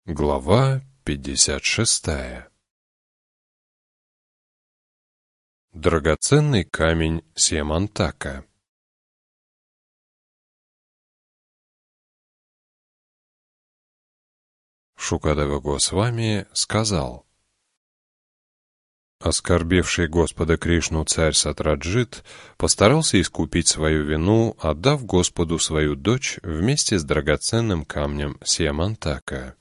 Глава 56. Драгоценный камень Сиамантака. Шукадева Госвами сказал: оскорбивший Господа Кришну царь Сатраджит постарался искупить свою вину, отдав Господу свою дочь вместе с драгоценным камнем Сиамантака.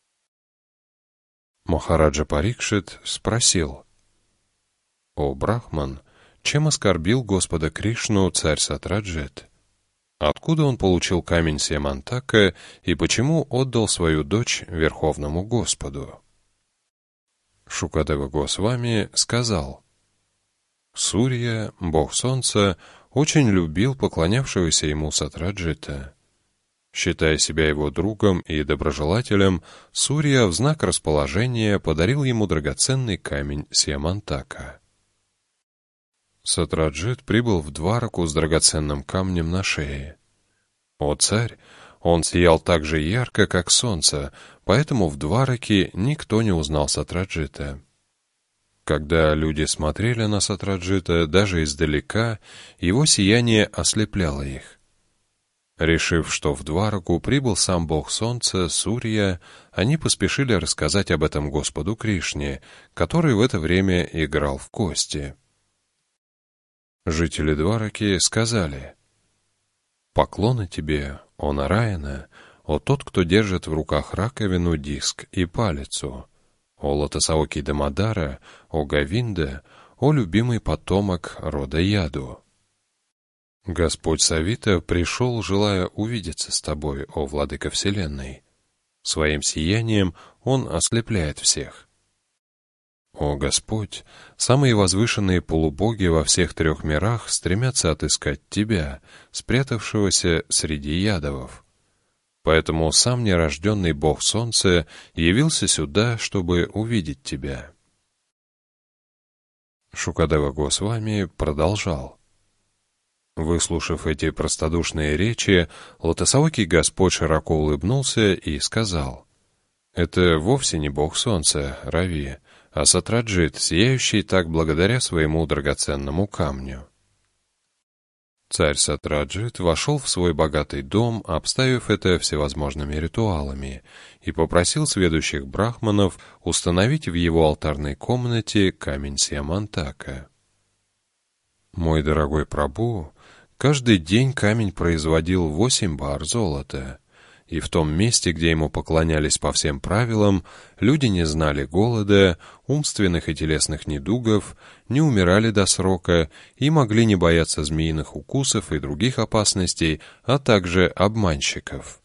Махараджа Парикшит спросил: «О Брахман, чем оскорбил Господа Кришну царь Сатраджит? Откуда он получил камень Сиамантака и почему отдал свою дочь Верховному Господу?» Шукадева Госвами сказал: Сурья, бог солнца, очень любил поклонявшегося ему Сатраджита. Считая себя его другом и доброжелателем, Сурья в знак расположения подарил ему драгоценный камень Сиамантака. Сатраджит прибыл в Двараку с драгоценным камнем на шее. О царь, он сиял так же ярко, как солнце, поэтому в Двараке никто не узнал Сатраджита. Когда люди смотрели на Сатраджита даже издалека, его сияние ослепляло их. Решив, что в Двараку прибыл сам бог солнца, Сурья, они поспешили рассказать об этом Господу Кришне, который в это время играл в кости. Жители Двараки сказали: «Поклоны тебе, о Нараяна, о тот, кто держит в руках раковину, диск и палицу, о Лотосаоки Дамодара, о Говинда, о любимый потомок рода Яду. Господь Савита пришел, желая увидеться с тобой, о Владыка Вселенной. Своим сиянием он ослепляет всех. О Господь, самые возвышенные полубоги во всех трех мирах стремятся отыскать тебя, спрятавшегося среди ядовов. Поэтому сам нерожденный бог солнца явился сюда, чтобы увидеть тебя». Шукадева Госвами продолжал: выслушав эти простодушные речи, Лотосаокий Господь широко улыбнулся и сказал: «Это вовсе не бог солнца, Рави, а Сатраджит, сияющий так благодаря своему драгоценному камню». Царь Сатраджит вошел в свой богатый дом, обставив это всевозможными ритуалами, и попросил сведущих брахманов установить в его алтарной комнате камень Сиамантака. «Мой дорогой Прабху, каждый день камень производил 8 бар золота, и в том месте, где ему поклонялись по всем правилам, люди не знали голода, умственных и телесных недугов, не умирали до срока и могли не бояться змеиных укусов и других опасностей, а также обманщиков».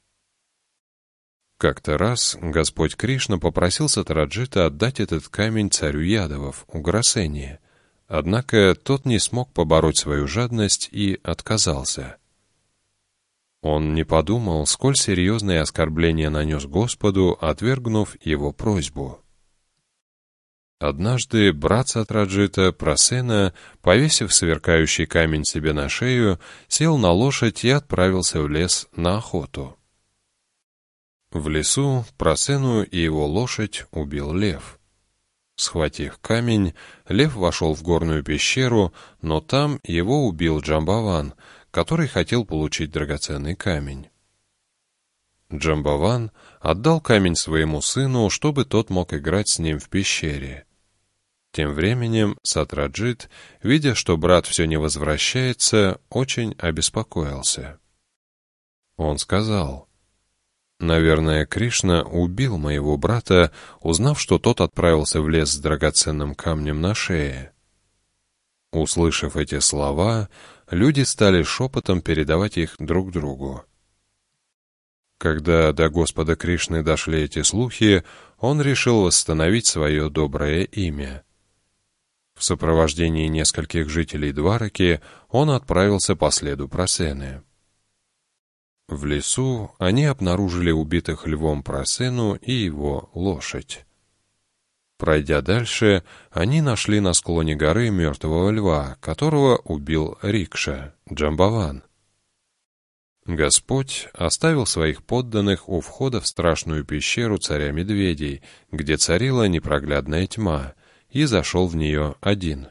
Как-то раз Господь Кришна попросил Сатраджита отдать этот камень царю Ядовов, Уграсене, однако тот не смог побороть свою жадность и отказался. Он не подумал, сколь серьезное оскорбление нанес Господу, отвергнув его просьбу. Однажды брат Сатраджита, Прасена, повесив сверкающий камень себе на шею, сел на лошадь и отправился в лес на охоту. В лесу Прасену и его лошадь убил лев. Схватив камень, лев вошел в горную пещеру, но там его убил Джамбаван, который хотел получить драгоценный камень. Джамбаван отдал камень своему сыну, чтобы тот мог играть с ним в пещере. Тем временем Сатраджит, видя, что брат все не возвращается, очень обеспокоился. Он сказал: «Наверное, Кришна убил моего брата, узнав, что тот отправился в лес с драгоценным камнем на шее». Услышав эти слова, люди стали шепотом передавать их друг другу. Когда до Господа Кришны дошли эти слухи, он решил восстановить свое доброе имя. В сопровождении нескольких жителей Двараки он отправился по следу Прасены. В лесу они обнаружили убитых львом Прасену и его лошадь. Пройдя дальше, они нашли на склоне горы мертвого льва, которого убил Рикша, Джамбаван. Господь оставил своих подданных у входа в страшную пещеру царя-медведей, где царила непроглядная тьма, и зашел в нее один.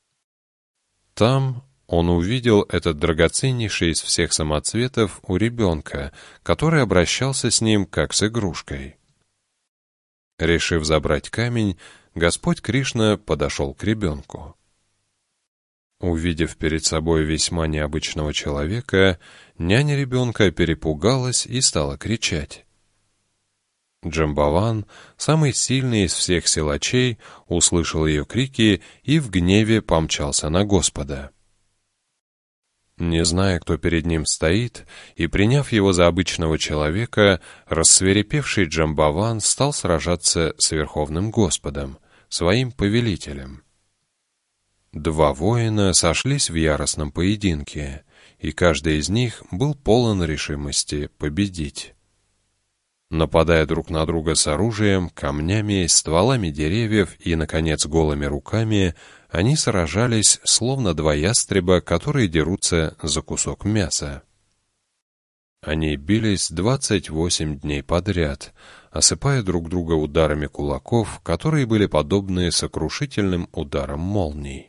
Там он увидел этот драгоценнейший из всех самоцветов у ребенка, который обращался с ним как с игрушкой. Решив забрать камень, Господь Кришна подошел к ребенку. Увидев перед собой весьма необычного человека, няня ребенка перепугалась и стала кричать. Джамбаван, самый сильный из всех силачей, услышал ее крики и в гневе помчался на Господа. Не зная, кто перед ним стоит, и приняв его за обычного человека, рассвирепевший Джамбаван стал сражаться с Верховным Господом, своим повелителем. Два воина сошлись в яростном поединке, и каждый из них был полон решимости победить. Нападая друг на друга с оружием, камнями, стволами деревьев и, наконец, голыми руками, они сражались, словно два ястреба, которые дерутся за кусок мяса. Они бились 28 дней подряд, осыпая друг друга ударами кулаков, которые были подобны сокрушительным ударам молний.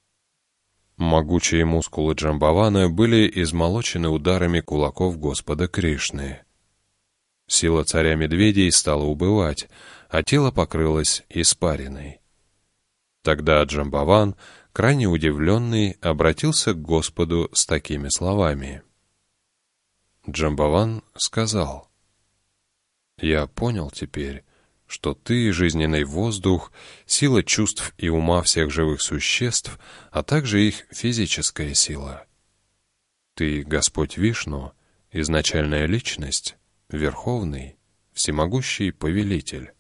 Могучие мускулы Джамбавана были измолочены ударами кулаков Господа Кришны. Сила царя-медведей стала убывать, а тело покрылось испариной. Тогда Джамбаван, крайне удивленный, обратился к Господу с такими словами. Джамбаван сказал: «Я понял теперь, что ты — жизненный воздух, сила чувств и ума всех живых существ, а также их физическая сила. Ты — Господь Вишну, изначальная личность, Верховный, всемогущий повелитель.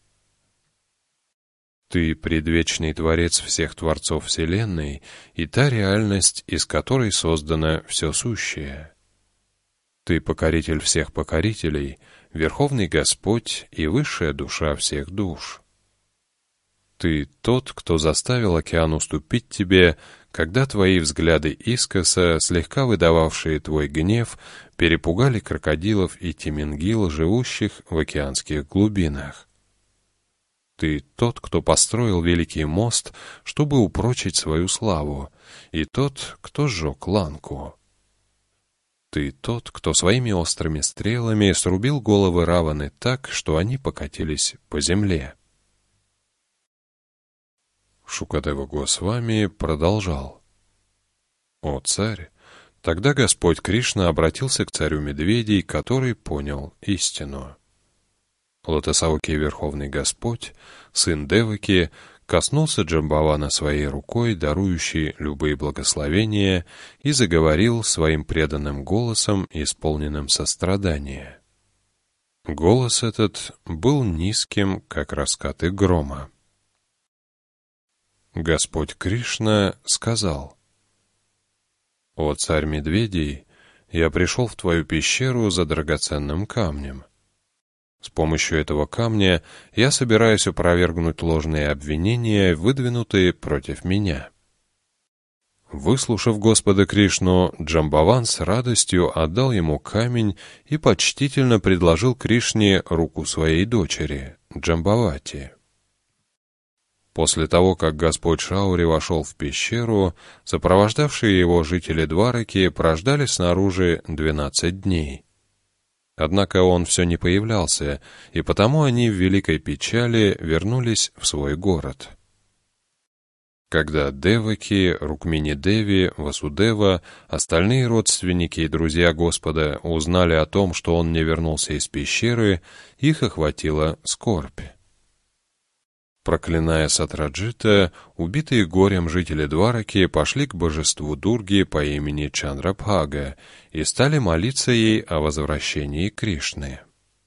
Ты — предвечный Творец всех Творцов Вселенной и та реальность, из которой создано все сущее. Ты — покоритель всех покорителей, Верховный Господь и высшая душа всех душ. Ты — тот, кто заставил океан уступить тебе, когда твои взгляды искоса, слегка выдававшие твой гнев, перепугали крокодилов и тимингил, живущих в океанских глубинах. Ты — тот, кто построил великий мост, чтобы упрочить свою славу, и тот, кто сжег Ланку. Ты — тот, кто своими острыми стрелами срубил головы Раваны так, что они покатились по земле. Шукадева Госвами продолжал. «О царь!» Тогда Господь Кришна обратился к царю медведей, который понял истину. Лотосаокий Верховный Господь, сын Деваки, коснулся Джамбавана своей рукой, дарующей любые благословения, и заговорил своим преданным голосом, исполненным сострадания. Голос этот был низким, как раскаты грома. Господь Кришна сказал: «О царь медведей, я пришел в твою пещеру за драгоценным камнем. С помощью этого камня я собираюсь опровергнуть ложные обвинения, выдвинутые против меня». Выслушав Господа Кришну, Джамбаван с радостью отдал ему камень и почтительно предложил Кришне руку своей дочери, Джамбавати. После того, как Господь Шаури вошел в пещеру, сопровождавшие его жители Двараки прождали снаружи 12 дней. Однако он все не появлялся, и потому они в великой печали вернулись в свой город. Когда Деваки, Рукмини-Деви, Васудева, остальные родственники и друзья Господа узнали о том, что он не вернулся из пещеры, их охватила скорбь. Проклиная Сатраджита, убитые горем жители Двараки пошли к божеству Дурги по имени Чандрабхага и стали молиться ей о возвращении Кришны.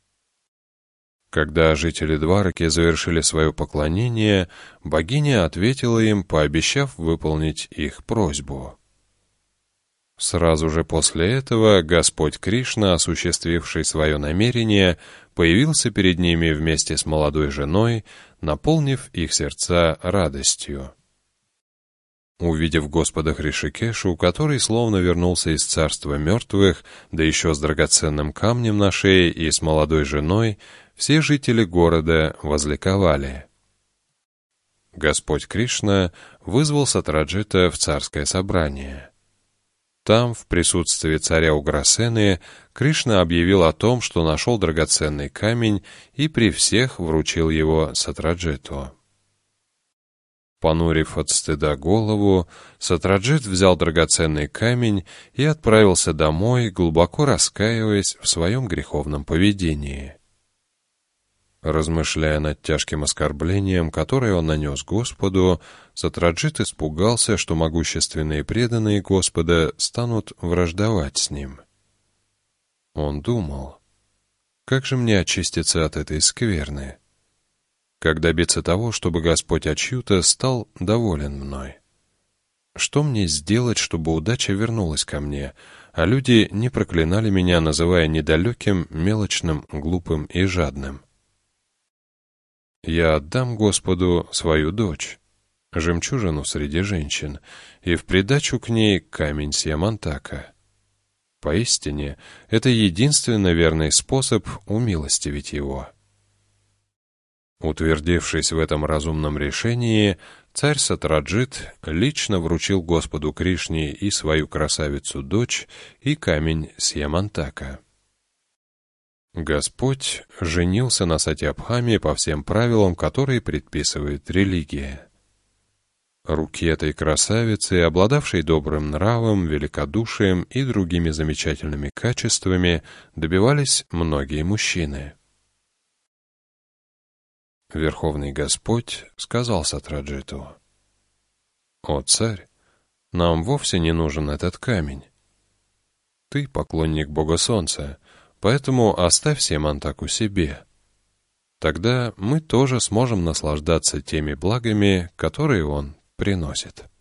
Когда жители Двараки завершили свое поклонение, богиня ответила им, пообещав выполнить их просьбу. Сразу же после этого Господь Кришна, осуществивший свое намерение, появился перед ними вместе с молодой женой, наполнив их сердца радостью. Увидев Господа Хришикешу, который словно вернулся из царства мертвых, да еще с драгоценным камнем на шее и с молодой женой, все жители города возликовали. Господь Кришна вызвал Сатраджита в царское собрание. Там, в присутствии царя Уграсены, Кришна объявил о том, что нашел драгоценный камень, и при всех вручил его Сатраджиту. Понурив от стыда голову, Сатраджит взял драгоценный камень и отправился домой, глубоко раскаиваясь в своем греховном поведении. Размышляя над тяжким оскорблением, которое он нанес Господу, Сатраджит испугался, что могущественные преданные Господа станут враждовать с ним. Он думал: как же мне очиститься от этой скверны? Как добиться того, чтобы Господь Ачьюта стал доволен мной? Что мне сделать, чтобы удача вернулась ко мне, а люди не проклинали меня, называя недалеким, мелочным, глупым и жадным? Я отдам Господу свою дочь, жемчужину среди женщин, и в придачу к ней камень Сьямантака. Поистине, это единственно верный способ умилостивить его. Утвердившись в этом разумном решении, царь Сатраджит лично вручил Господу Кришне и свою красавицу-дочь, и камень Сьямантака. Господь женился на Сатьябхаме по всем правилам, которые предписывает религия. Руки этой красавицы, обладавшей добрым нравом, великодушием и другими замечательными качествами, добивались многие мужчины. Верховный Господь сказал Сатраджиту: «О царь, нам вовсе не нужен этот камень. Ты поклонник Бога Солнца, поэтому оставь Сьямантаку себе. Тогда мы тоже сможем наслаждаться теми благами, которые он приносит».